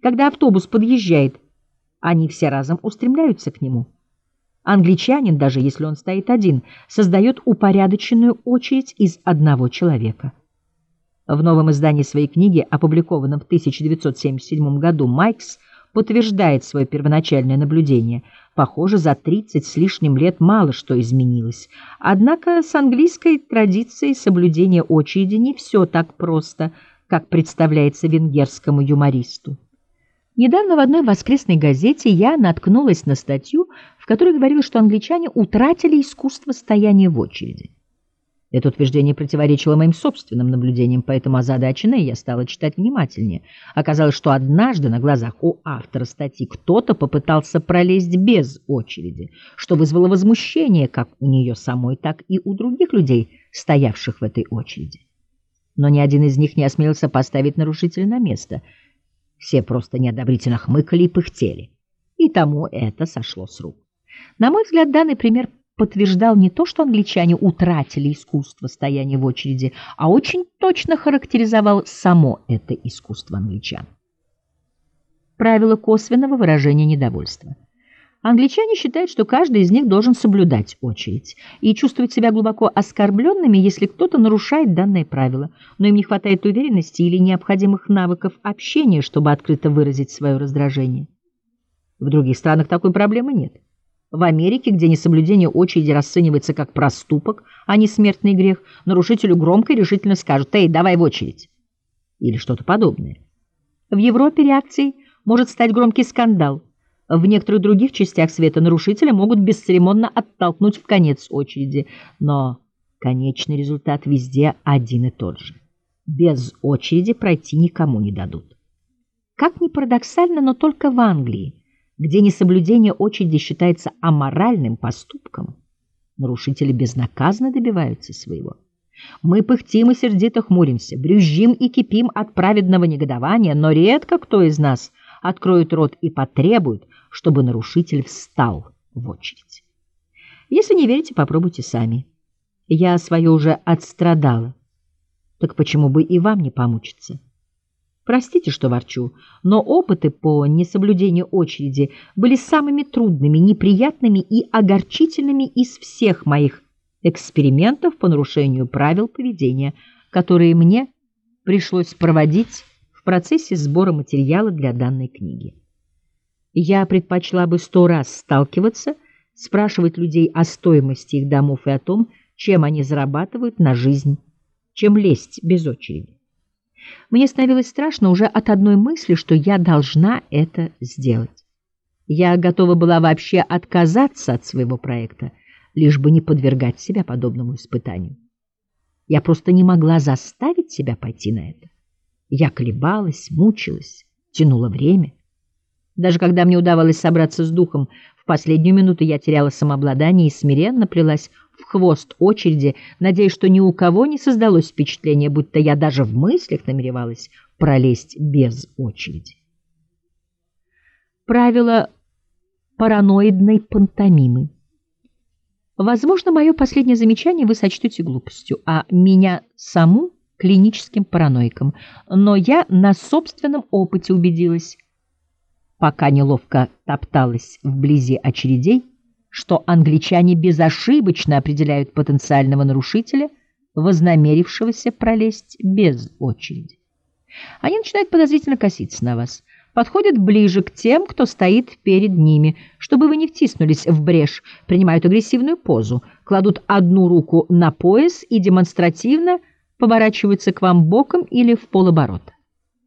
Когда автобус подъезжает, они все разом устремляются к нему. Англичанин, даже если он стоит один, создает упорядоченную очередь из одного человека. В новом издании своей книги, опубликованном в 1977 году, Майкс подтверждает свое первоначальное наблюдение. Похоже, за 30 с лишним лет мало что изменилось. Однако с английской традицией соблюдения очереди не все так просто, как представляется венгерскому юмористу. Недавно в одной воскресной газете я наткнулась на статью, в которой говорилось, что англичане утратили искусство стояния в очереди. Это утверждение противоречило моим собственным наблюдениям, поэтому озадаченная я стала читать внимательнее. Оказалось, что однажды на глазах у автора статьи кто-то попытался пролезть без очереди, что вызвало возмущение как у нее самой, так и у других людей, стоявших в этой очереди. Но ни один из них не осмелился поставить нарушителя на место. Все просто неодобрительно хмыкали и пыхтели. И тому это сошло с рук. На мой взгляд, данный пример подтверждал не то, что англичане утратили искусство стояния в очереди, а очень точно характеризовал само это искусство англичан. Правило косвенного выражения недовольства. Англичане считают, что каждый из них должен соблюдать очередь и чувствуют себя глубоко оскорбленными, если кто-то нарушает данное правило, но им не хватает уверенности или необходимых навыков общения, чтобы открыто выразить свое раздражение. В других странах такой проблемы нет. В Америке, где несоблюдение очереди расценивается как проступок, а не смертный грех, нарушителю громко и решительно скажут: «Эй, давай в очередь!» или что-то подобное. В Европе реакцией может стать громкий скандал. В некоторых других частях света нарушителя могут бесцеремонно оттолкнуть в конец очереди, но конечный результат везде один и тот же. Без очереди пройти никому не дадут. Как ни парадоксально, но только в Англии, где несоблюдение очереди считается аморальным поступком, нарушители безнаказанно добиваются своего. Мы пыхтим и сердито хмуримся, брюзжим и кипим от праведного негодования, но редко кто из нас откроет рот и потребует, чтобы нарушитель встал в очередь. Если не верите, попробуйте сами. Я свое уже отстрадала. Так почему бы и вам не помучиться? Простите, что ворчу, но опыты по несоблюдению очереди были самыми трудными, неприятными и огорчительными из всех моих экспериментов по нарушению правил поведения, которые мне пришлось проводить в процессе сбора материала для данной книги. Я предпочла бы 100 раз сталкиваться, спрашивать людей о стоимости их домов и о том, чем они зарабатывают на жизнь, чем лезть без очереди. Мне становилось страшно уже от одной мысли, что я должна это сделать. Я готова была вообще отказаться от своего проекта, лишь бы не подвергать себя подобному испытанию. Я просто не могла заставить себя пойти на это. Я колебалась, мучилась, тянула время. Даже когда мне удавалось собраться с духом, в последнюю минуту я теряла самообладание и смиренно плелась в хвост очереди, надеясь, что ни у кого не создалось впечатление, будто я даже в мыслях намеревалась пролезть без очереди. Правило параноидной пантомимы. Возможно, мое последнее замечание вы сочтете глупостью, а меня саму клиническим параноиком, но я на собственном опыте убедилась, пока неловко топталась вблизи очередей, что англичане безошибочно определяют потенциального нарушителя, вознамерившегося пролезть без очереди. Они начинают подозрительно коситься на вас, подходят ближе к тем, кто стоит перед ними, чтобы вы не втиснулись в брешь, принимают агрессивную позу, кладут одну руку на пояс и демонстративно поворачиваются к вам боком или в полоборота.